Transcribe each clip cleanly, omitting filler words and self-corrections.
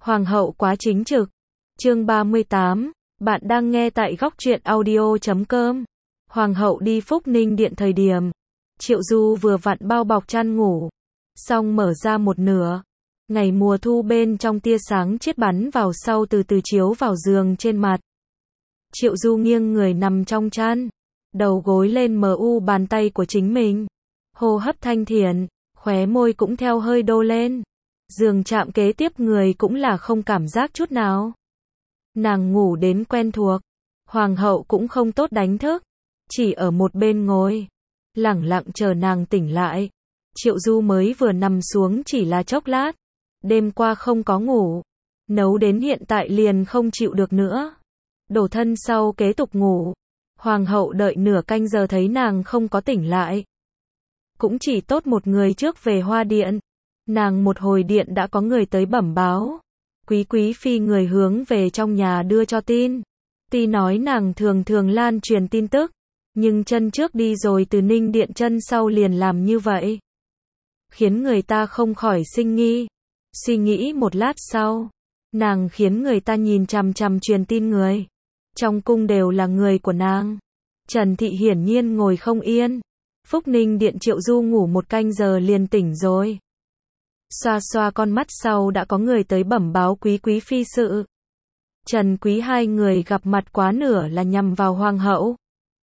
Hoàng hậu quá chính trực. Chương 38, bạn đang nghe tại góc truyện audio.com. Hoàng hậu đi Phúc Ninh Điện thời điểm, Triệu Du vừa vặn bao bọc chăn ngủ, xong mở ra một nửa. Ngày mùa thu bên trong tia sáng chiết bắn vào sau từ từ chiếu vào giường trên mặt. Triệu Du nghiêng người nằm trong chăn, đầu gối lên bàn tay của chính mình. Hô hấp thanh thiện, khóe môi cũng theo hơi đô lên. Giường chạm kế tiếp người cũng là không cảm giác chút nào. Nàng ngủ đến quen thuộc, hoàng hậu cũng không tốt đánh thức, chỉ ở một bên ngồi, lẳng lặng chờ nàng tỉnh lại. Triệu Du mới vừa nằm xuống chỉ là chốc lát, đêm qua không có ngủ, nấu đến hiện tại liền không chịu được nữa. Đổ thân sau kế tục ngủ, hoàng hậu đợi nửa canh giờ thấy nàng không có tỉnh lại. Cũng chỉ tốt một người trước về Hoa Điện. Nàng một hồi điện đã có người tới bẩm báo. Quý phi người hướng về trong nhà đưa cho tin. Tuy nói nàng thường thường lan truyền tin tức, nhưng chân trước đi rồi từ Ninh Điện chân sau liền làm như vậy, khiến người ta không khỏi sinh nghi. Suy nghĩ một lát sau, nàng khiến người ta nhìn chằm chằm truyền tin người. Trong cung đều là người của nàng. Trần Thị hiển nhiên ngồi không yên. Phúc Ninh Điện Triệu Du ngủ một canh giờ liền tỉnh rồi. Xoa xoa con mắt sau đã có người tới bẩm báo quý phi sự. Trần Quý hai người gặp mặt quá nửa là nhằm vào hoàng hậu.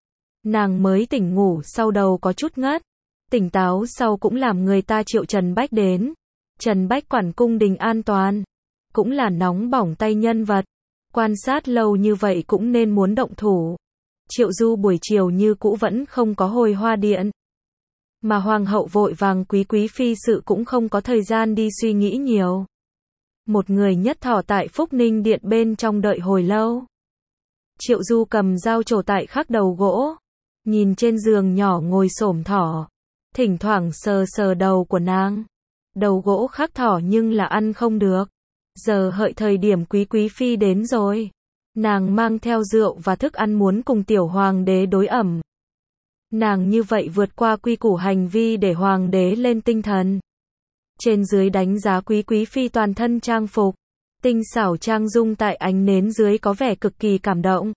Nàng mới tỉnh ngủ sau đầu có chút ngất. Tỉnh táo sau cũng làm người ta triệu Trần Bách đến. Trần Bách quản cung đình an toàn. Cũng là nóng bỏng tay nhân vật. Quan sát lâu như vậy cũng nên muốn động thủ. Triệu Du buổi chiều như cũ vẫn không có hồi Hoa Điện. Mà hoàng hậu vội vàng quý phi sự cũng không có thời gian đi suy nghĩ nhiều. Một người nhất thỏ tại Phúc Ninh Điện bên trong đợi hồi lâu. Triệu Du cầm dao trổ tại khắc đầu gỗ, nhìn trên giường nhỏ ngồi xổm thỏ, thỉnh thoảng sờ sờ đầu của nàng. Đầu gỗ khắc thỏ nhưng là ăn không được. Giờ hợi thời điểm quý phi đến rồi. Nàng mang theo rượu và thức ăn muốn cùng tiểu hoàng đế đối ẩm. Nàng như vậy vượt qua quy củ hành vi để hoàng đế lên tinh thần. Trên dưới đánh giá quý phi toàn thân trang phục, tinh xảo trang dung tại ánh nến dưới có vẻ cực kỳ cảm động.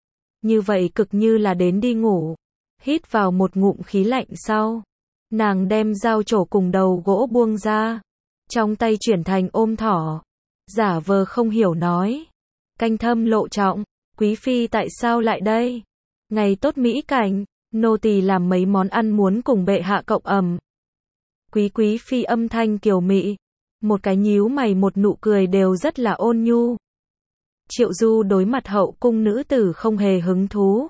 Như vậy cực như là đến đi ngủ. Hít vào một ngụm khí lạnh sau, nàng đem dao trổ cùng đầu gỗ buông ra, trong tay chuyển thành ôm thỏ, giả vờ không hiểu nói. Canh thâm lộ trọng, quý phi tại sao lại đây? Ngày tốt mỹ cảnh, nô tỳ làm mấy món ăn muốn cùng bệ hạ cộng ẩm. Quý phi âm thanh kiều mị, một cái nhíu mày một nụ cười đều rất là ôn nhu. Triệu Du đối mặt hậu cung nữ tử không hề hứng thú.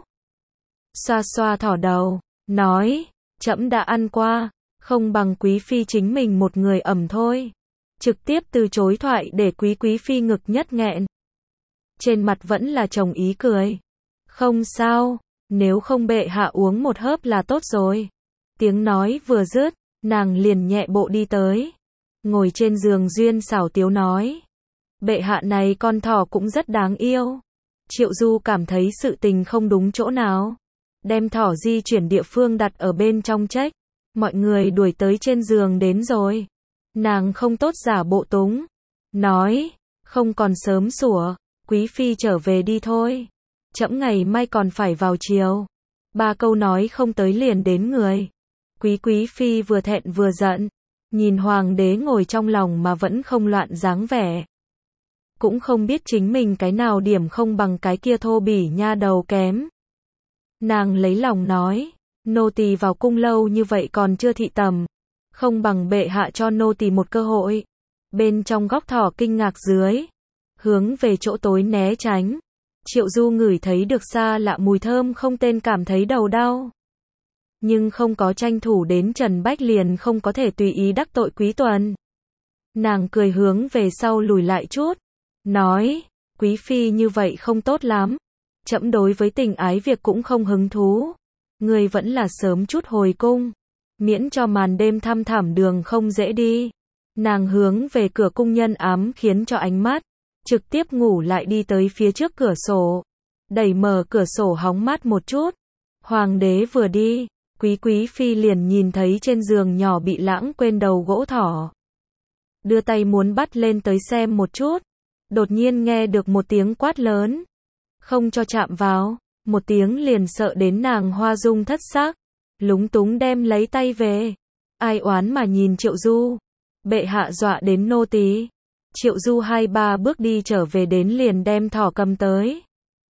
Xoa xoa thỏ đầu, nói, trẫm đã ăn qua, không bằng quý phi chính mình một người ẩm thôi. Trực tiếp từ chối thoại để quý phi ngực nhất nghẹn. Trên mặt vẫn là chồng ý cười. Không sao, nếu không bệ hạ uống một hớp là tốt rồi. Tiếng nói vừa dứt, nàng liền nhẹ bộ đi tới. Ngồi trên giường duyên xảo tiếu nói. Bệ hạ này con thỏ cũng rất đáng yêu. Triệu Du cảm thấy sự tình không đúng chỗ nào. Đem thỏ di chuyển địa phương đặt ở bên trong trách. Mọi người đuổi tới trên giường đến rồi. Nàng không tốt giả bộ túng. Nói, không còn sớm sủa. Quý phi trở về đi thôi. Trẫm ngày mai còn phải vào triều. 3 câu nói không tới liền đến người. Quý phi vừa thẹn vừa giận. Nhìn hoàng đế ngồi trong lòng mà vẫn không loạn dáng vẻ. Cũng không biết chính mình cái nào điểm không bằng cái kia thô bỉ nha đầu kém. Nàng lấy lòng nói. Nô tỳ vào cung lâu như vậy còn chưa thị tầm. Không bằng bệ hạ cho nô tỳ một cơ hội. Bên trong góc thỏ kinh ngạc dưới, hướng về chỗ tối né tránh. Triệu Du ngửi thấy được xa lạ mùi thơm không tên cảm thấy đầu đau. Nhưng không có tranh thủ đến Trần Bách liền không có thể tùy ý đắc tội Quý Tuần. Nàng cười hướng về sau lùi lại chút. Nói, quý phi như vậy không tốt lắm. Trẫm đối với tình ái việc cũng không hứng thú. Người vẫn là sớm chút hồi cung. Miễn cho màn đêm thăm thẳm đường không dễ đi. Nàng hướng về cửa cung nhân ám khiến cho ánh mắt. Trực tiếp ngủ lại đi tới phía trước cửa sổ. Đẩy mở cửa sổ hóng mát một chút. Hoàng đế vừa đi, quý phi liền nhìn thấy trên giường nhỏ bị lãng quên đầu gỗ thỏ. Đưa tay muốn bắt lên tới xem một chút. đột nhiên nghe được một tiếng quát lớn. Không cho chạm vào, một tiếng liền sợ đến nàng hoa dung thất sắc, lúng túng đem lấy tay về. Ai oán mà nhìn Triệu Du. Bệ hạ dọa đến nô tỳ. Triệu Du 2-3 bước đi trở về đến liền đem thỏ cầm tới.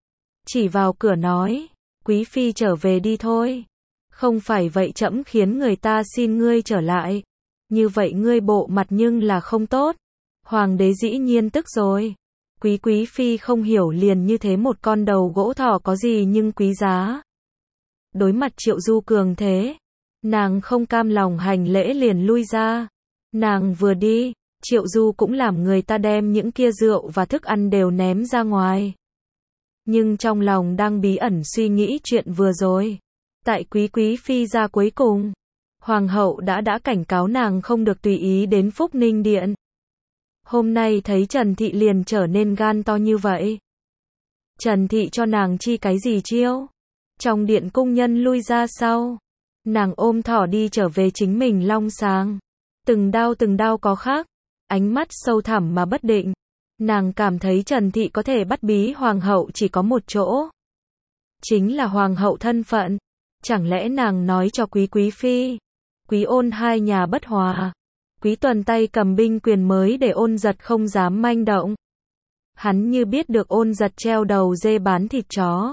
Chỉ vào cửa nói, quý phi trở về đi thôi. Không phải vậy trẫm khiến người ta xin ngươi trở lại. Như vậy ngươi bộ mặt nhưng là không tốt. Hoàng đế dĩ nhiên tức rồi. Quý phi không hiểu liền như thế một con đầu gỗ thỏ có gì nhưng quý giá. Đối mặt Triệu Du cường thế, nàng không cam lòng hành lễ liền lui ra. Nàng vừa đi, Triệu Du cũng làm người ta đem những kia rượu và thức ăn đều ném ra ngoài. Nhưng trong lòng đang bí ẩn suy nghĩ chuyện vừa rồi. Tại quý phi ra cuối cùng, hoàng hậu đã cảnh cáo nàng không được tùy ý đến Phúc Ninh Điện. Hôm nay thấy Trần Thị liền trở nên gan to như vậy. Trần Thị cho nàng chi cái gì chiêu? Trong điện cung nhân lui ra sau. Nàng ôm thỏ đi trở về chính mình long sáng. Từng đao có khác. Ánh mắt sâu thẳm mà bất định. Nàng cảm thấy Trần Thị có thể bắt bí hoàng hậu chỉ có một chỗ. Chính là hoàng hậu thân phận. Chẳng lẽ nàng nói cho quý phi, quý ôn hai nhà bất hòa. Quý Tuần tay cầm binh quyền mới để Ôn Giật không dám manh động. Hắn như biết được Ôn Giật treo đầu dê bán thịt chó.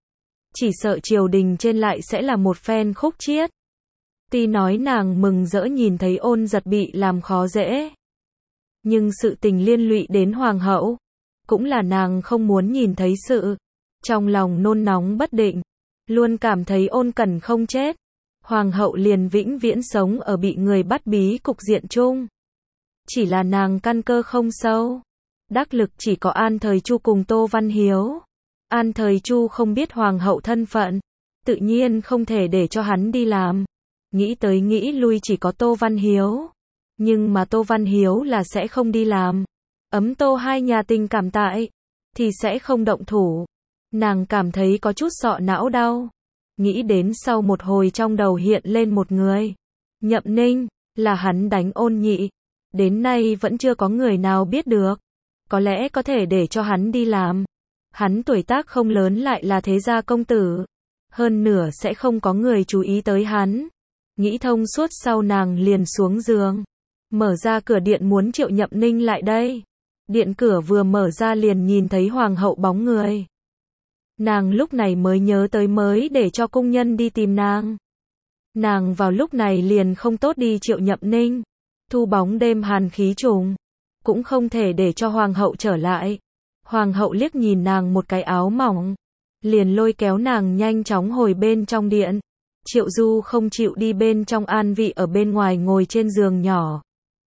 Chỉ sợ triều đình trên lại sẽ là một phen khúc chiết. Tuy nói nàng mừng rỡ nhìn thấy Ôn Giật bị làm khó dễ. Nhưng sự tình liên lụy đến hoàng hậu. Cũng là nàng không muốn nhìn thấy sự. Trong lòng nôn nóng bất định. Luôn cảm thấy Ôn Cẩn không chết. Hoàng hậu liền vĩnh viễn sống ở bị người bắt bí cục diện chung. Chỉ là nàng căn cơ không sâu. Đắc lực chỉ có An Thời Chu cùng Tô Văn Hiếu. An Thời Chu không biết hoàng hậu thân phận. Tự nhiên không thể để cho hắn đi làm. Nghĩ tới nghĩ lui chỉ có Tô Văn Hiếu. Nhưng mà Tô Văn Hiếu là sẽ không đi làm. Ấm Tô hai nhà tình cảm tại. Thì sẽ không động thủ. Nàng cảm thấy có chút sọ não đau. Nghĩ đến sau một hồi trong đầu hiện lên một người. Nhậm Ninh, là hắn đánh Ôn Nhị. Đến nay vẫn chưa có người nào biết được. Có lẽ có thể để cho hắn đi làm. Hắn tuổi tác không lớn lại là thế gia công tử. Hơn nửa sẽ không có người chú ý tới hắn. Nghĩ thông suốt sau nàng liền xuống giường. Mở ra cửa điện muốn triệu Nhậm Ninh lại đây. Điện cửa vừa mở ra liền nhìn thấy hoàng hậu bóng người. Nàng lúc này mới nhớ tới mới để cho cung nhân đi tìm nàng. Nàng vào lúc này liền không tốt đi triệu Nhậm Ninh. Thu bóng đêm hàn khí trùng. Cũng không thể để cho hoàng hậu trở lại. Hoàng hậu liếc nhìn nàng một cái áo mỏng. Liền lôi kéo nàng nhanh chóng hồi bên trong điện. Triệu Du không chịu đi bên trong an vị ở bên ngoài ngồi trên giường nhỏ.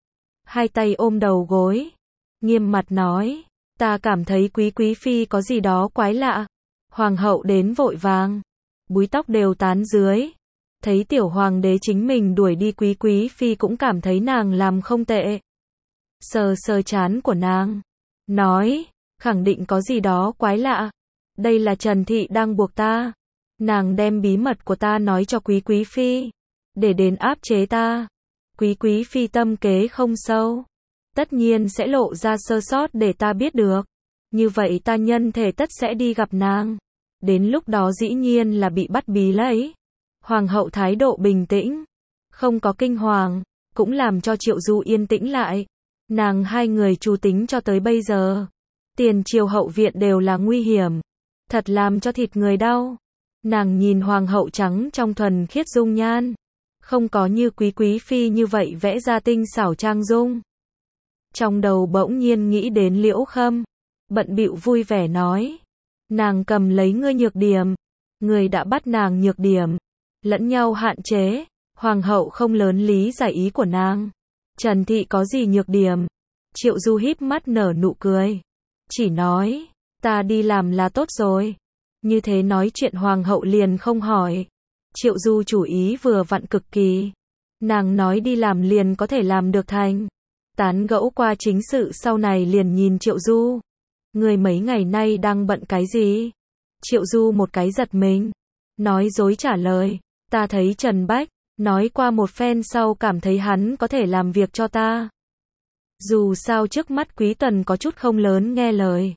Hai tay ôm đầu gối. Nghiêm mặt nói. Ta cảm thấy quý phi có gì đó quái lạ. Hoàng hậu đến vội vàng. Búi tóc đều tán dưới. Thấy tiểu hoàng đế chính mình đuổi đi quý phi cũng cảm thấy nàng làm không tệ. Sờ sờ trán của nàng. Nói. Khẳng định có gì đó quái lạ. Đây là Trần Thị đang buộc ta. Nàng đem bí mật của ta nói cho quý phi. Để đến áp chế ta. Quý phi tâm kế không sâu. Tất nhiên sẽ lộ ra sơ sót để ta biết được. Như vậy ta nhân thể tất sẽ đi gặp nàng. Đến lúc đó dĩ nhiên là bị bắt bí lấy. Hoàng hậu thái độ bình tĩnh. Không có kinh hoàng. Cũng làm cho Triệu Du yên tĩnh lại. Nàng hai người chủ tính cho tới bây giờ. Tiền triều hậu viện đều là nguy hiểm. Thật làm cho thịt người đau. Nàng nhìn hoàng hậu trắng trong thuần khiết dung nhan. Không có như quý phi như vậy vẽ ra tinh xảo trang dung. Trong đầu bỗng nhiên nghĩ đến Liễu Khâm. Bận bịu vui vẻ nói. Nàng cầm lấy ngươi nhược điểm. Ngươi đã bắt nàng nhược điểm. Lẫn nhau hạn chế. Hoàng hậu không lớn lý giải ý của nàng. Trần Thị có gì nhược điểm? Triệu Du híp mắt nở nụ cười. Chỉ nói. Ta đi làm là tốt rồi. Như thế nói chuyện hoàng hậu liền không hỏi. Triệu Du chủ ý vừa vặn cực kỳ. Nàng nói đi làm liền có thể làm được thành. Tán gẫu qua chính sự sau này liền nhìn Triệu Du. Người mấy ngày nay đang bận cái gì? Triệu Du một cái giật mình. Nói dối trả lời. Ta thấy Trần Bách. Nói qua một phen sau cảm thấy hắn có thể làm việc cho ta. Dù sao trước mắt Quý Tần có chút không lớn nghe lời.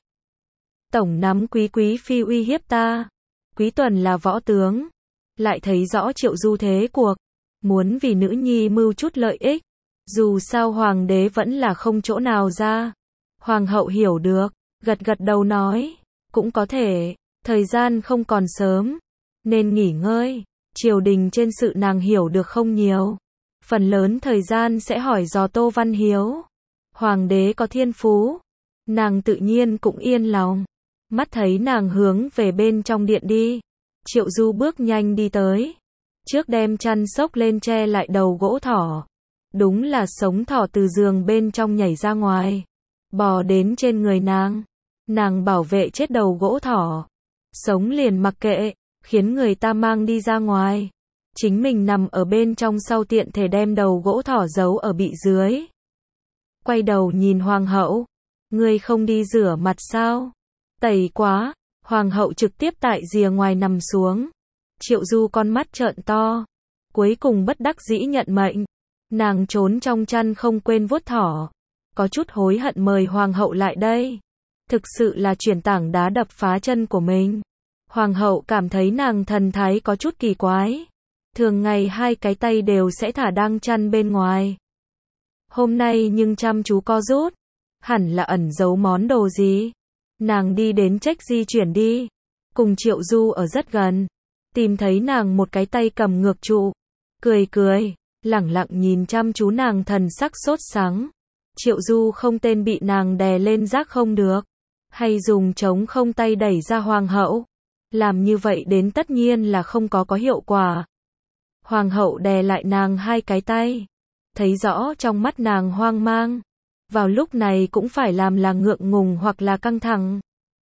Tổng nắm Quý Phi uy hiếp ta. Quý Tuần là võ tướng, lại thấy rõ Triệu Du thế cuộc, muốn vì nữ nhi mưu chút lợi ích. Dù sao hoàng đế vẫn là không chỗ nào ra. Hoàng hậu hiểu được, gật gật đầu nói, cũng có thể, thời gian không còn sớm, nên nghỉ ngơi. Triều đình trên sự nàng hiểu được không nhiều, phần lớn thời gian sẽ hỏi dò Tô Văn Hiếu. Hoàng đế có thiên phú, nàng tự nhiên cũng yên lòng. Mắt thấy nàng hướng về bên trong điện đi, Triệu Du bước nhanh đi tới, trước đem chăn xốc lên che lại đầu gỗ thỏ. Đúng là sống thỏ từ giường bên trong nhảy ra ngoài, bò đến trên người nàng. Nàng bảo vệ chết đầu gỗ thỏ, sống liền mặc kệ, khiến người ta mang đi ra ngoài. Chính mình nằm ở bên trong sau tiện thể đem đầu gỗ thỏ giấu ở bị dưới. Quay đầu nhìn hoàng hậu, ngươi không đi rửa mặt sao? Tẩy quá. Hoàng hậu trực tiếp tại rìa ngoài nằm xuống. Triệu Du con mắt trợn to, cuối cùng bất đắc dĩ nhận mệnh. Nàng trốn trong chăn không quên vuốt thỏ, có chút hối hận mời hoàng hậu lại đây. Thực sự là chuyển tảng đá đập phá chân của mình. Hoàng hậu cảm thấy nàng thần thái có chút kỳ quái. Thường ngày hai cái tay đều sẽ thả đang chăn bên ngoài. Hôm nay nhưng chăm chú co rút, hẳn là ẩn giấu món đồ gì. Nàng đi đến trách di chuyển đi, cùng Triệu Du ở rất gần, tìm thấy nàng một cái tay cầm ngược trụ, cười, lẳng lặng nhìn chăm chú nàng thần sắc sốt sắng. Triệu Du không tên bị nàng đè lên giác không được, hay dùng trống không tay đẩy ra hoàng hậu. Làm như vậy đến tất nhiên là không có hiệu quả. Hoàng hậu đè lại nàng hai cái tay, thấy rõ trong mắt nàng hoang mang. Vào lúc này cũng phải làm là ngượng ngùng hoặc là căng thẳng.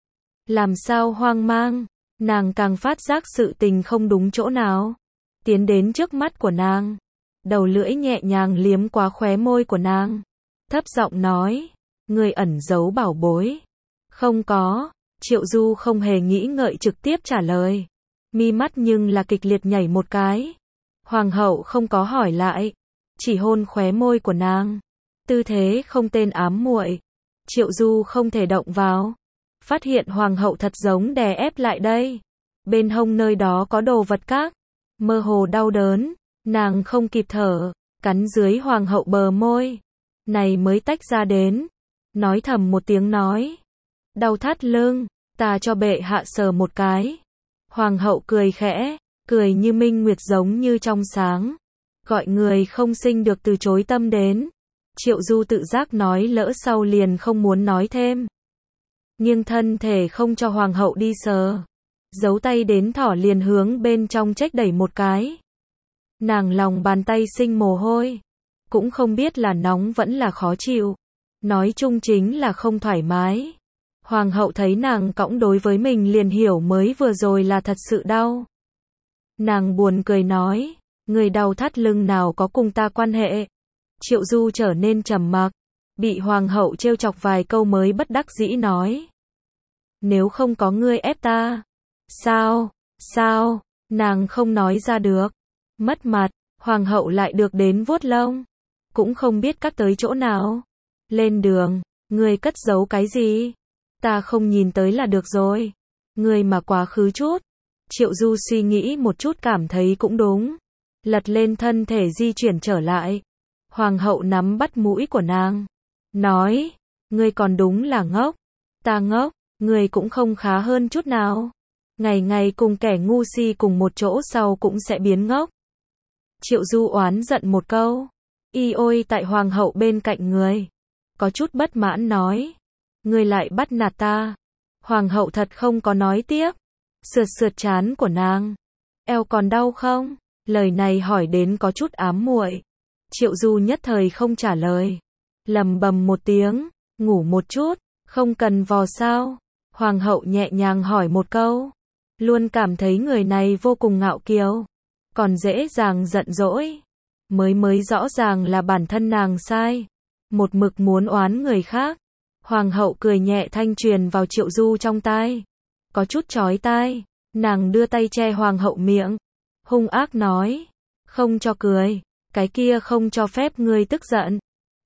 Làm sao hoang mang, nàng càng phát giác sự tình không đúng chỗ nào. Tiến đến trước mắt của nàng, đầu lưỡi nhẹ nhàng liếm qua khóe môi của nàng, thấp giọng nói, ngươi ẩn giấu bảo bối. Không có. Triệu Du không hề nghĩ ngợi trực tiếp trả lời, mi mắt nhưng là kịch liệt nhảy một cái. Hoàng hậu không có hỏi lại, chỉ hôn khóe môi của nàng, tư thế không tên ám muội. Triệu Du không thể động vào, phát hiện hoàng hậu thật giống đè ép lại đây. Bên hông nơi đó có đồ vật các, mơ hồ đau đớn, nàng không kịp thở, cắn dưới hoàng hậu bờ môi, này mới tách ra đến, nói thầm một tiếng nói, đau thắt lưng, ta cho bệ hạ sờ một cái. Hoàng hậu cười khẽ, cười như minh nguyệt giống như trong sáng, gọi người không sinh được từ chối tâm đến. Triệu Du tự giác nói lỡ sau liền không muốn nói thêm, nghiêng thân thể không cho hoàng hậu đi sờ, giấu tay đến thỏ liền hướng bên trong trách đẩy một cái. Nàng lòng bàn tay sinh mồ hôi, cũng không biết là nóng vẫn là khó chịu, nói chung chính là không thoải mái. Hoàng hậu thấy nàng cõng đối với mình liền hiểu mới vừa rồi là thật sự đau. Nàng buồn cười nói, người đau thắt lưng nào có cùng ta quan hệ. Triệu Du trở nên trầm mặc, bị hoàng hậu trêu chọc vài câu mới bất đắc dĩ nói, nếu không có ngươi ép ta. Sao, nàng không nói ra được, mất mặt. Hoàng hậu lại được đến vuốt lông, cũng không biết cắt tới chỗ nào. Lên đường, ngươi cất giấu cái gì? Ta không nhìn tới là được rồi. Ngươi mà quá khứ chút. Triệu Du suy nghĩ một chút cảm thấy cũng đúng, lật lên thân thể di chuyển trở lại. Hoàng hậu nắm bắt mũi của nàng, nói, ngươi còn đúng là ngốc. Ta ngốc, ngươi cũng không khá hơn chút nào. Ngày ngày cùng kẻ ngu si cùng một chỗ sau cũng sẽ biến ngốc. Triệu Du oán giận một câu, y ôi tại hoàng hậu bên cạnh người, có chút bất mãn nói, ngươi lại bắt nạt ta. Hoàng hậu thật không có nói tiếp, sượt trán của nàng, eo còn đau không? Lời này hỏi đến có chút ám muội. Triệu Du nhất thời không trả lời, lầm bầm một tiếng, ngủ một chút, không cần vò sao? Hoàng hậu nhẹ nhàng hỏi một câu, luôn cảm thấy người này vô cùng ngạo kiều, còn dễ dàng giận dỗi. Mới rõ ràng là bản thân nàng sai, một mực muốn oán người khác. Hoàng hậu cười nhẹ thanh truyền vào Triệu Du trong tai, có chút chói tai. Nàng đưa tay che hoàng hậu miệng, hung ác nói, không cho cười, cái kia không cho phép ngươi tức giận.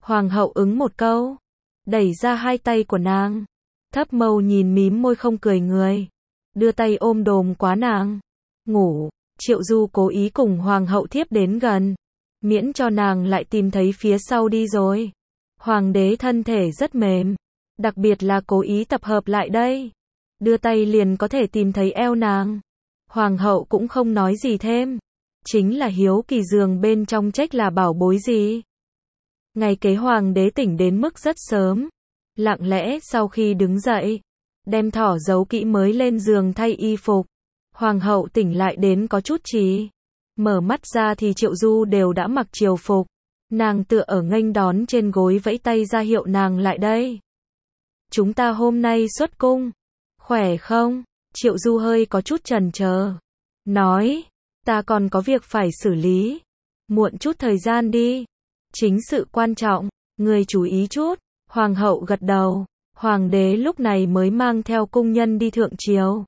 Hoàng hậu ứng một câu, đẩy ra hai tay của nàng. Thấp mâu nhìn mím môi không cười người, đưa tay ôm đồm quá nàng. Ngủ, Triệu Du cố ý cùng hoàng hậu thiếp đến gần, miễn cho nàng lại tìm thấy phía sau đi rồi. Hoàng đế thân thể rất mềm, đặc biệt là cố ý tập hợp lại đây, đưa tay liền có thể tìm thấy eo nàng. Hoàng hậu cũng không nói gì thêm, chính là hiếu kỳ giường bên trong trách là bảo bối gì. Ngày kế hoàng đế tỉnh đến mức rất sớm, lặng lẽ sau khi đứng dậy, đem thỏ giấu kỹ mới lên giường thay y phục. Hoàng hậu tỉnh lại đến có chút trì, mở mắt ra thì Triệu Du đều đã mặc triều phục, nàng tựa ở nghênh đón trên gối vẫy tay ra hiệu nàng lại đây. Chúng ta hôm nay xuất cung, khỏe không? Triệu Du hơi có chút chần chờ, nói, ta còn có việc phải xử lý, muộn chút thời gian đi, chính sự quan trọng, người chú ý chút. Hoàng hậu gật đầu, hoàng đế lúc này mới mang theo cung nhân đi thượng triều.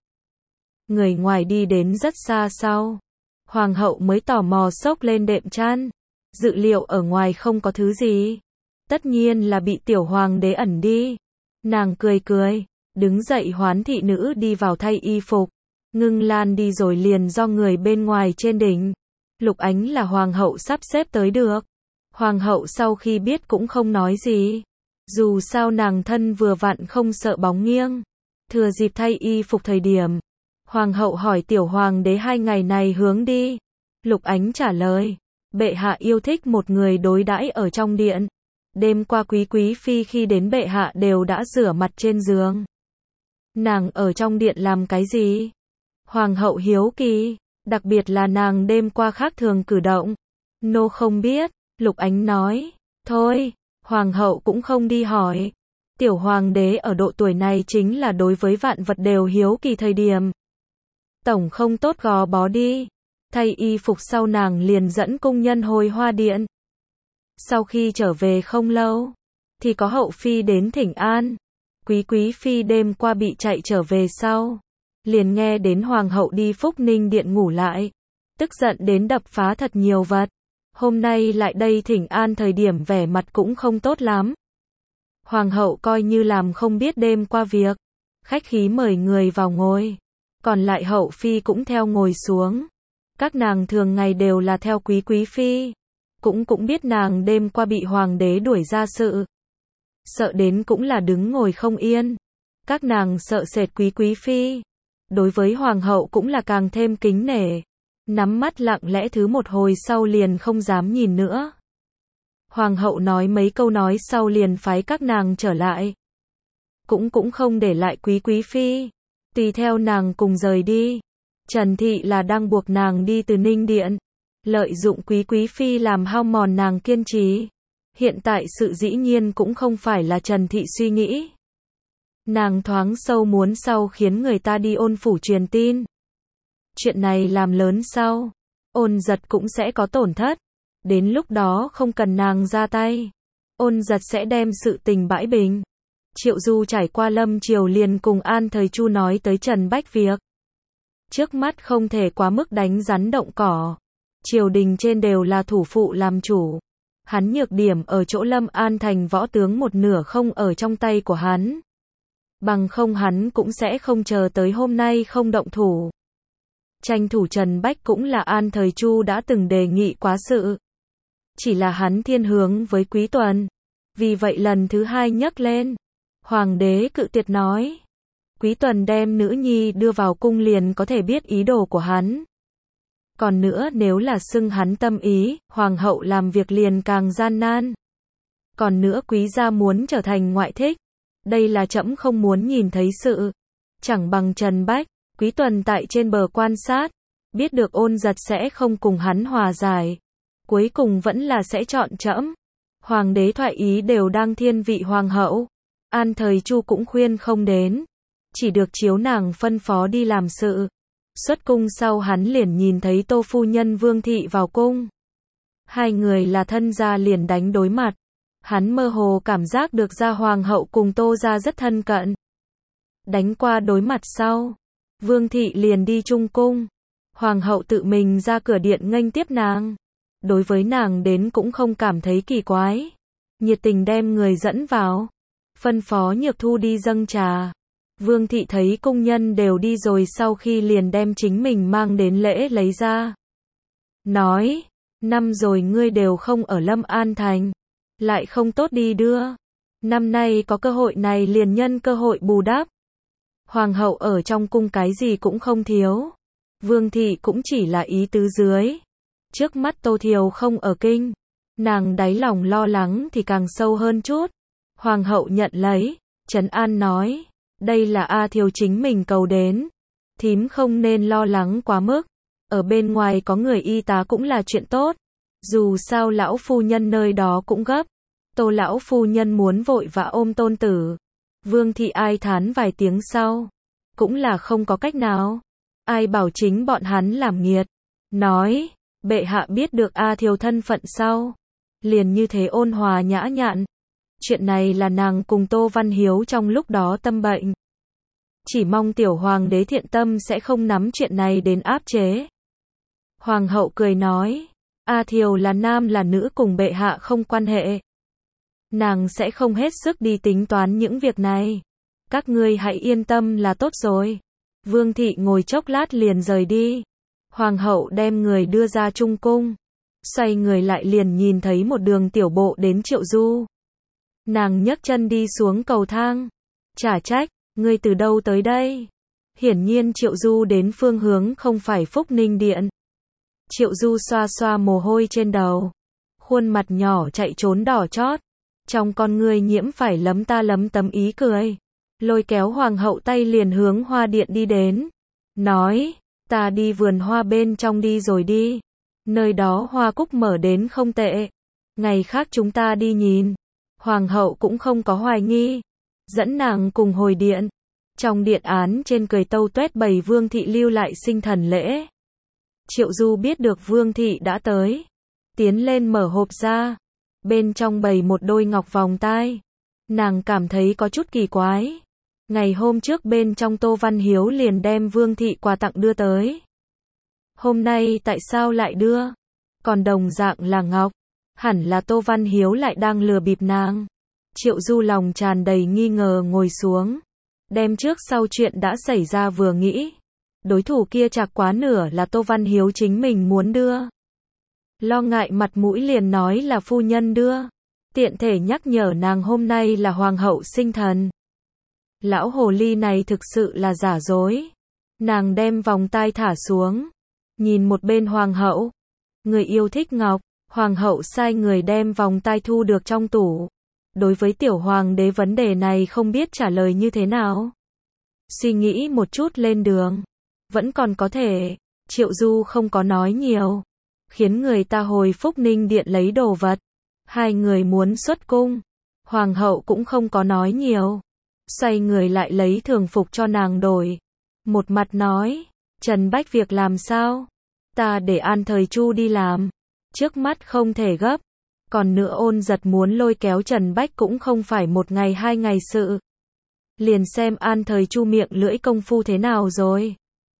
Người ngoài đi đến rất xa sau, hoàng hậu mới tò mò xốc lên đệm chăn, dự liệu ở ngoài không có thứ gì, tất nhiên là bị tiểu hoàng đế ẩn đi. Nàng cười cười, đứng dậy hoán thị nữ đi vào thay y phục, Ngưng Lan đi rồi liền do người bên ngoài trên đỉnh. Lục Ánh là hoàng hậu sắp xếp tới được. Hoàng hậu sau khi biết cũng không nói gì, dù sao nàng thân vừa vặn không sợ bóng nghiêng. Thừa dịp thay y phục thời điểm, hoàng hậu hỏi tiểu hoàng đế 2 ngày này hướng đi. Lục Ánh trả lời, bệ hạ yêu thích một người đối đãi ở trong điện. Đêm qua quý phi khi đến bệ hạ đều đã rửa mặt trên giường. Nàng ở trong điện làm cái gì? Hoàng hậu hiếu kỳ, đặc biệt là nàng đêm qua khác thường cử động. Nô không biết, Lục Ánh nói. Thôi, hoàng hậu cũng không đi hỏi. Tiểu hoàng đế ở độ tuổi này chính là đối với vạn vật đều hiếu kỳ thời điểm. Tổng không tốt gò bó đi. Thay y phục sau nàng liền dẫn cung nhân hồi Hoa Điện. Sau khi trở về không lâu, thì có hậu phi đến thỉnh an. Quý phi đêm qua bị chạy trở về sau, liền nghe đến hoàng hậu đi Phúc Ninh Điện ngủ lại, tức giận đến đập phá thật nhiều vật. Hôm nay lại đây thỉnh an thời điểm vẻ mặt cũng không tốt lắm. Hoàng hậu coi như làm không biết đêm qua việc, khách khí mời người vào ngồi, còn lại hậu phi cũng theo ngồi xuống. Các nàng thường ngày đều là theo quý phi, cũng biết nàng đêm qua bị hoàng đế đuổi ra sự, sợ đến cũng là đứng ngồi không yên. Các nàng sợ sệt quý phi, đối với hoàng hậu cũng là càng thêm kính nể, nắm mắt lặng lẽ thứ một hồi sau liền không dám nhìn nữa. Hoàng hậu nói mấy câu nói sau liền phái các nàng trở lại, cũng không để lại quý phi, tùy theo nàng cùng rời đi. Trần Thị là đang buộc nàng đi từ Ninh Điện, lợi dụng quý phi làm hao mòn nàng kiên trì. Hiện tại sự dĩ nhiên cũng không phải là Trần Thị suy nghĩ. Nàng thoáng sâu muốn sau khiến người ta đi Ôn phủ truyền tin. Chuyện này làm lớn sau, Ôn Giật cũng sẽ có tổn thất. Đến lúc đó không cần nàng ra tay, Ôn Giật sẽ đem sự tình bãi bình. Triệu Du trải qua lâm triều liền cùng An Thời Chu nói tới Trần Bách việc. Trước mắt không thể quá mức đánh rắn động cỏ. Triều đình trên đều là thủ phụ làm chủ. Hắn nhược điểm ở chỗ Lâm An thành võ tướng một nửa không ở trong tay của hắn. Bằng không hắn cũng sẽ không chờ tới hôm nay không động thủ. Tranh thủ Trần Bách cũng là An Thời Chu đã từng đề nghị quá sự. Chỉ là hắn thiên hướng với Quý Tuần. Vì vậy lần thứ 2 nhắc lên. Hoàng đế cự tuyệt nói. Quý Tuần đem nữ nhi đưa vào cung liền có thể biết ý đồ của hắn. Còn nữa nếu là xưng hắn tâm ý, hoàng hậu làm việc liền càng gian nan. Còn nữa quý gia muốn trở thành ngoại thích. Đây là trẫm không muốn nhìn thấy sự. Chẳng bằng Trần Bách. Quý Tuần tại trên bờ quan sát, biết được Ôn Giật sẽ không cùng hắn hòa giải. Cuối cùng vẫn là sẽ chọn trẫm. Hoàng đế thoại ý đều đang thiên vị hoàng hậu. An Thời Chu cũng khuyên không đến. Chỉ được chiếu nàng phân phó đi làm sự. Xuất cung sau hắn liền nhìn thấy Tô phu nhân Vương Thị vào cung. Hai người là thân gia liền đánh đối mặt. Hắn mơ hồ cảm giác được gia hoàng hậu cùng Tô gia rất thân cận. Đánh qua đối mặt sau, Vương Thị liền đi trung cung. Hoàng hậu tự mình ra cửa điện nghênh tiếp nàng. Đối với nàng đến cũng không cảm thấy kỳ quái. nhiệt tình đem người dẫn vào, phân phó Nhược Thu đi dâng trà. Vương thị thấy cung nhân đều đi rồi sau khi liền đem chính mình mang đến lễ lấy ra. Nói, năm rồi ngươi đều không ở Lâm An Thành, lại không tốt đi đưa. Năm nay có cơ hội này liền nhân cơ hội bù đắp. Hoàng hậu ở trong cung cái gì cũng không thiếu. Vương thị cũng chỉ là ý tứ dưới. Trước mắt Tô Thiều không ở kinh, nàng đáy lòng lo lắng thì càng sâu hơn chút. Hoàng hậu nhận lấy, trấn an nói, đây là A Thiều chính mình cầu đến, thím không nên lo lắng quá mức. Ở bên ngoài có người y tá cũng là chuyện tốt. Dù sao lão phu nhân nơi đó cũng gấp. Tô lão phu nhân muốn vội vã ôm tôn tử. Vương thị ai thán vài tiếng sau, cũng là không có cách nào. Ai bảo chính bọn hắn làm nghiệt. Nói, bệ hạ biết được A Thiều thân phận sau, liền như thế ôn hòa nhã nhặn. Chuyện này là nàng cùng Tô Văn Hiếu trong lúc đó tâm bệnh. Chỉ mong tiểu hoàng đế thiện tâm sẽ không nắm chuyện này đến áp chế. Hoàng hậu cười nói, A Thiều là nam là nữ cùng bệ hạ không quan hệ. Nàng sẽ không hết sức đi tính toán những việc này. Các ngươi hãy yên tâm là tốt rồi. Vương thị ngồi chốc lát liền rời đi. Hoàng hậu đem người đưa ra trung cung. Xoay người lại liền nhìn thấy một đường tiểu bộ đến Triệu Du. Nàng nhấc chân đi xuống cầu thang. Chả trách, ngươi từ đâu tới đây? Hiển nhiên Triệu Du đến phương hướng không phải Phúc Ninh Điện. Triệu Du xoa xoa mồ hôi trên đầu. Khuôn mặt nhỏ chạy trốn đỏ chót. Trong con ngươi nhiễm phải lấm ta lấm tấm ý cười. Lôi kéo hoàng hậu tay liền hướng hoa điện đi đến. Nói, ta đi vườn hoa bên trong đi rồi đi. Nơi đó hoa cúc mở đến không tệ. Ngày khác chúng ta đi nhìn. Hoàng hậu cũng không có hoài nghi. Dẫn nàng cùng hồi điện. Trong điện án trên cười tâu tuét bày Vương thị lưu lại sinh thần lễ. Triệu Du biết được Vương thị đã tới. Tiến lên mở hộp ra. Bên trong bày một đôi ngọc vòng tai. Nàng cảm thấy có chút kỳ quái. Ngày hôm trước bên trong Tô Văn Hiếu liền đem Vương thị quà tặng đưa tới. Hôm nay tại sao lại đưa? Còn đồng dạng là ngọc. Hẳn là Tô Văn Hiếu lại đang lừa bịp nàng. Triệu Du lòng tràn đầy nghi ngờ ngồi xuống. Đem trước sau chuyện đã xảy ra vừa nghĩ. Đối thủ kia chạc quá nửa là Tô Văn Hiếu chính mình muốn đưa. Lo ngại mặt mũi liền nói là phu nhân đưa. Tiện thể nhắc nhở nàng hôm nay là hoàng hậu sinh thần. Lão hồ ly này thực sự là giả dối. Nàng đem vòng tai thả xuống. Nhìn một bên hoàng hậu. Người yêu thích ngọc. Hoàng hậu sai người đem vòng tai thu được trong tủ. Đối với tiểu hoàng đế vấn đề này không biết trả lời như thế nào. Suy nghĩ một chút lên đường. Vẫn còn có thể. Triệu Du không có nói nhiều. Khiến người ta hồi Phúc Ninh Điện lấy đồ vật. Hai người muốn xuất cung. Hoàng hậu cũng không có nói nhiều. Xoay người lại lấy thường phục cho nàng đổi. Một mặt nói, Trần Bách việc làm sao? Ta để An Thời Chu đi làm. Trước mắt không thể gấp. Còn nữa Ôn Giật muốn lôi kéo Trần Bách cũng không phải một ngày hai ngày sự. Liền xem An Thời Chu miệng lưỡi công phu thế nào rồi.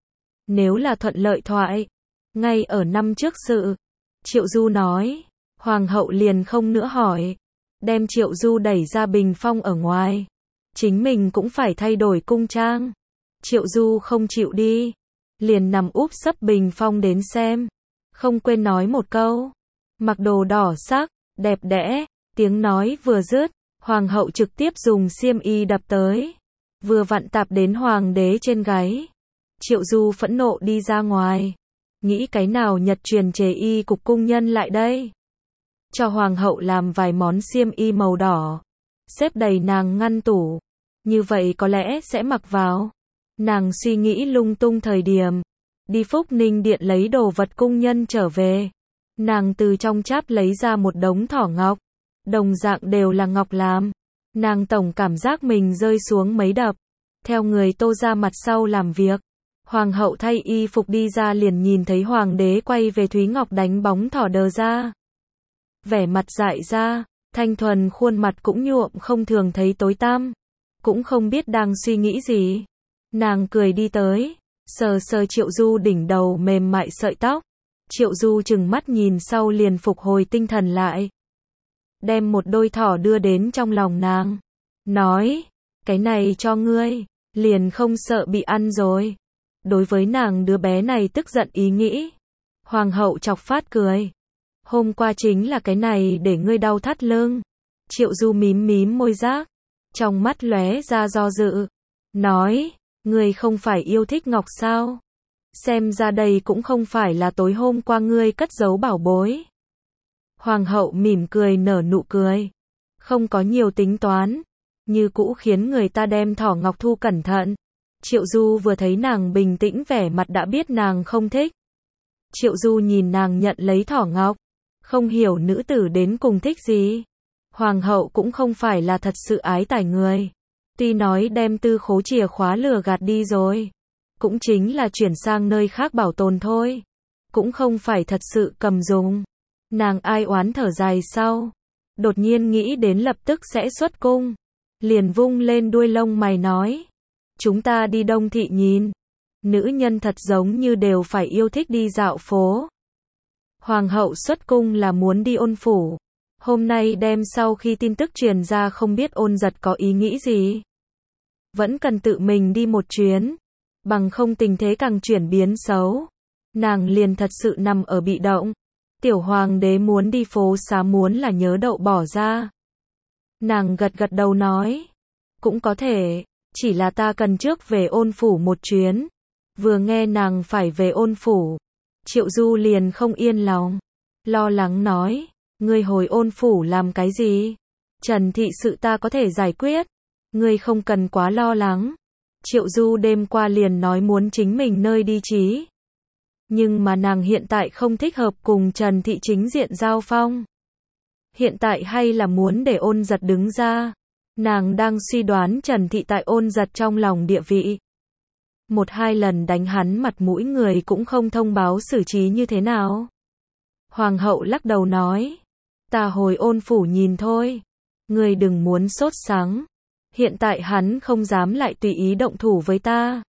Nếu là thuận lợi thoại. Ngay ở năm trước sự. Triệu Du nói. Hoàng hậu liền không nữa hỏi. Đem Triệu Du đẩy ra bình phong ở ngoài. Chính mình cũng phải thay đổi cung trang. Triệu Du không chịu đi. Liền nằm úp sấp bình phong đến xem. Không quên nói một câu. Mặc đồ đỏ sắc, đẹp đẽ. Tiếng nói vừa dứt. Hoàng hậu trực tiếp dùng xiêm y đập tới. Vừa vặn tạp đến hoàng đế trên gáy. Triệu Du phẫn nộ đi ra ngoài. Nghĩ cái nào Nhật truyền chế y cục cung nhân lại đây. Cho hoàng hậu làm vài món xiêm y màu đỏ. Xếp đầy nàng ngăn tủ. Như vậy có lẽ sẽ mặc vào. Nàng suy nghĩ lung tung thời điểm. Đi Phúc Ninh Điện lấy đồ vật cung nhân trở về. Nàng từ trong cháp lấy ra một đống thỏ ngọc. Đồng dạng đều là ngọc làm. Nàng tổng cảm giác mình rơi xuống mấy đập. Theo người Tô ra mặt sau làm việc. Hoàng hậu thay y phục đi ra liền nhìn thấy hoàng đế quay về Thúy Ngọc đánh bóng thỏ đờ ra. Vẻ mặt dại ra, thanh thuần khuôn mặt cũng nhuộm không thường thấy tối tăm. Cũng không biết đang suy nghĩ gì. Nàng cười đi tới, sờ sờ Triệu Du đỉnh đầu mềm mại sợi tóc. Triệu Du chừng mắt nhìn sau liền phục hồi tinh thần lại. đem một đôi thỏ đưa đến trong lòng nàng. Nói, cái này cho ngươi, liền không sợ bị ăn rồi. Đối với nàng đứa bé này tức giận ý nghĩ. Hoàng hậu chọc phát cười. Hôm qua chính là cái này để ngươi đau thắt lưng. Triệu Du mím mím môi giác, trong mắt lóe ra do dự. Nói, ngươi không phải yêu thích ngọc sao? Xem ra đây cũng không phải là tối hôm qua ngươi cất giấu bảo bối. Hoàng hậu mỉm cười nở nụ cười. Không có nhiều tính toán. Như cũ khiến người ta đem thỏ ngọc thu cẩn thận. Triệu Du vừa thấy nàng bình tĩnh vẻ mặt đã biết nàng không thích. Triệu Du nhìn nàng nhận lấy thỏ ngọc. Không hiểu nữ tử đến cùng thích gì. Hoàng hậu cũng không phải là thật sự ái tài người. Tuy nói đem tư khố chìa khóa lừa gạt đi rồi. Cũng chính là chuyển sang nơi khác bảo tồn thôi. Cũng không phải thật sự cầm dùng. Nàng ai oán thở dài sau. Đột nhiên nghĩ đến lập tức sẽ xuất cung. Liền vung lên đuôi lông mày nói. Chúng ta đi Đông Thị nhìn. Nữ nhân thật giống như đều phải yêu thích đi dạo phố. Hoàng hậu xuất cung là muốn đi Ôn phủ. Hôm nay đêm sau khi tin tức truyền ra không biết Ôn Giật có ý nghĩ gì. Vẫn cần tự mình đi một chuyến. Bằng không tình thế càng chuyển biến xấu. Nàng liền thật sự nằm ở bị động. Tiểu hoàng đế muốn đi phố xá muốn là nhớ đậu bỏ ra. Nàng gật gật đầu nói. Cũng có thể, chỉ là ta cần trước về Ôn phủ một chuyến. Vừa nghe nàng phải về Ôn phủ. Triệu Du liền không yên lòng. Lo lắng nói. Ngươi hồi Ôn phủ làm cái gì? Trần thị sự ta có thể giải quyết. Ngươi không cần quá lo lắng. Triệu Du đêm qua liền nói muốn chính mình nơi đi trí. Nhưng mà nàng hiện tại không thích hợp cùng Trần thị chính diện giao phong. Hiện tại hay là muốn để Ôn Giật đứng ra. Nàng đang suy đoán Trần thị tại Ôn Giật trong lòng địa vị. Một hai lần đánh hắn mặt mũi người cũng không thông báo xử trí như thế nào. Hoàng hậu lắc đầu nói. Ta hồi Ôn phủ nhìn thôi. Ngươi đừng muốn sốt sắng. Hiện tại hắn không dám lại tùy ý động thủ với ta.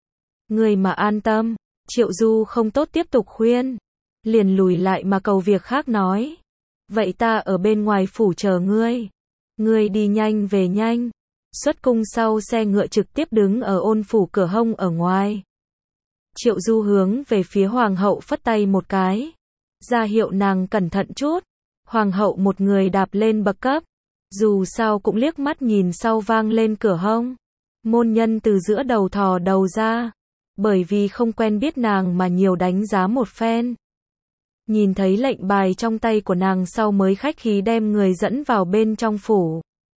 Ngươi mà an tâm. Triệu Du không tốt tiếp tục khuyên. Liền lùi lại mà cầu việc khác nói. Vậy ta ở bên ngoài phủ chờ ngươi. Ngươi đi nhanh về nhanh. Xuất cung sau xe ngựa trực tiếp đứng ở Ôn phủ cửa hông ở ngoài. Triệu Du hướng về phía hoàng hậu phất tay một cái. Ra hiệu nàng cẩn thận chút. Hoàng hậu một người đạp lên bậc cấp. Dù sao cũng liếc mắt nhìn sau vang lên cửa hông. Môn nhân từ giữa đầu thò đầu ra. Bởi vì không quen biết nàng mà nhiều đánh giá một phen. Nhìn thấy lệnh bài trong tay của nàng sau mới khách khí đem người dẫn vào bên trong phủ.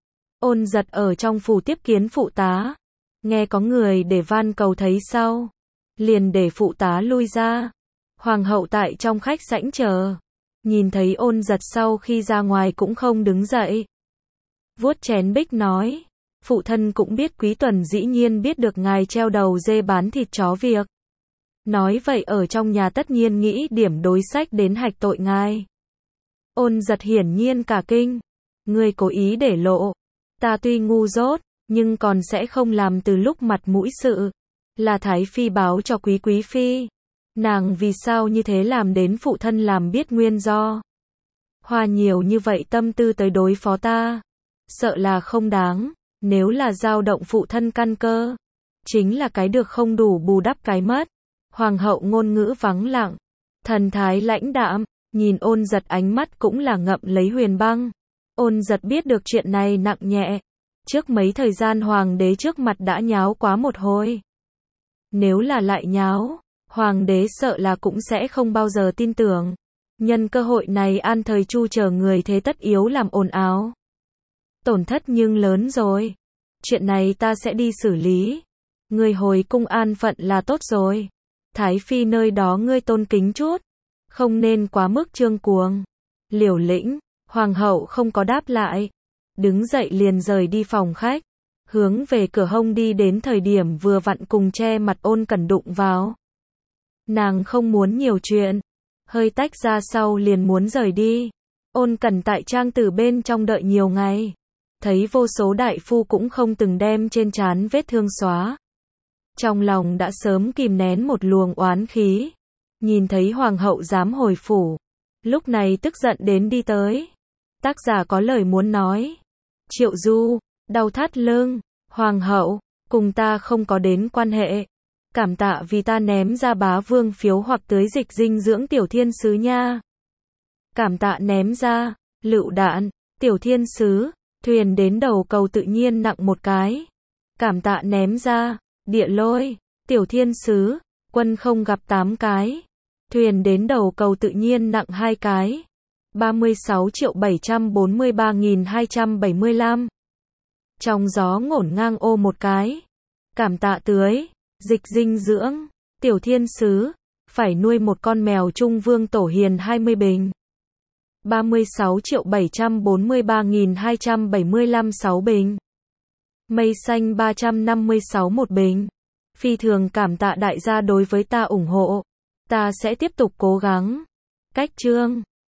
Ôn Giật ở trong phủ tiếp kiến phụ tá. Nghe có người để van cầu thấy sau. Liền để phụ tá lui ra. Hoàng hậu tại trong khách sảnh chờ. Nhìn thấy Ôn Giật sau khi ra ngoài cũng không đứng dậy. Vuốt chén bích nói. Phụ thân cũng biết Quý Tuần dĩ nhiên biết được ngài treo đầu dê bán thịt chó việc. Nói vậy ở trong nhà tất nhiên nghĩ điểm đối sách đến hạch tội ngài. Ôn Giật hiển nhiên cả kinh. Ngươi cố ý để lộ. Ta tuy ngu dốt, nhưng còn sẽ không làm từ lúc mặt mũi sự. Là Thái Phi báo cho Quý Phi. Nàng vì sao như thế làm đến phụ thân làm biết nguyên do. Hoa nhiều như vậy tâm tư tới đối phó ta. Sợ là không đáng. Nếu là dao động phụ thân căn cơ. Chính là cái được không đủ bù đắp cái mất. Hoàng hậu ngôn ngữ vắng lặng. Thần thái lãnh đạm. Nhìn Ôn Giật ánh mắt cũng là ngậm lấy huyền băng. Ôn Giật biết được chuyện này nặng nhẹ. Trước mấy thời gian hoàng đế trước mặt đã nháo quá một hồi. Nếu là lại nháo, hoàng đế sợ là cũng sẽ không bao giờ tin tưởng. Nhân cơ hội này an thời chu chờ người thế tất yếu làm ồn ào. Tổn thất nhưng lớn rồi. Chuyện này ta sẽ đi xử lý. Ngươi hồi cung an phận là tốt rồi. Thái Phi nơi đó ngươi tôn kính chút. Không nên quá mức trương cuồng. Liều lĩnh. Hoàng hậu không có đáp lại. Đứng dậy liền rời đi phòng khách. Hướng về cửa hông đi đến thời điểm vừa vặn cùng che mặt Ôn Cẩn đụng vào. Nàng không muốn nhiều chuyện. Hơi tách ra sau liền muốn rời đi. Ôn Cẩn tại trang tử bên trong đợi nhiều ngày. Thấy vô số đại phu cũng không từng đem trên trán vết thương xóa. Trong lòng đã sớm kìm nén một luồng oán khí. Nhìn thấy hoàng hậu dám hồi phủ. Lúc này tức giận đến đi tới. Tác giả có lời muốn nói. Triệu Du, đau thắt lưng. Hoàng hậu, cùng ta không có đến quan hệ. Cảm tạ vì ta ném ra bá vương phiếu hoặc tưới dịch dinh dưỡng tiểu thiên sứ nha. Cảm tạ ném ra. Lựu đạn, tiểu thiên sứ. Thuyền đến đầu cầu tự nhiên nặng một cái. Cảm tạ ném ra. Địa lôi, tiểu thiên sứ. Quân không gặp 8 cái. Thuyền đến đầu cầu tự nhiên nặng 2 cái. 36.743.275. Trong gió ngổn ngang ô một cái. Cảm tạ tưới dịch dinh dưỡng tiểu thiên sứ. Phải nuôi một con mèo Trung Vương Tổ Hiền 20 bình. 36.743.275 6 bình. Mây xanh 356 một bình. Phi thường cảm tạ đại gia đối với ta ủng hộ. Ta sẽ tiếp tục cố gắng. Cách chương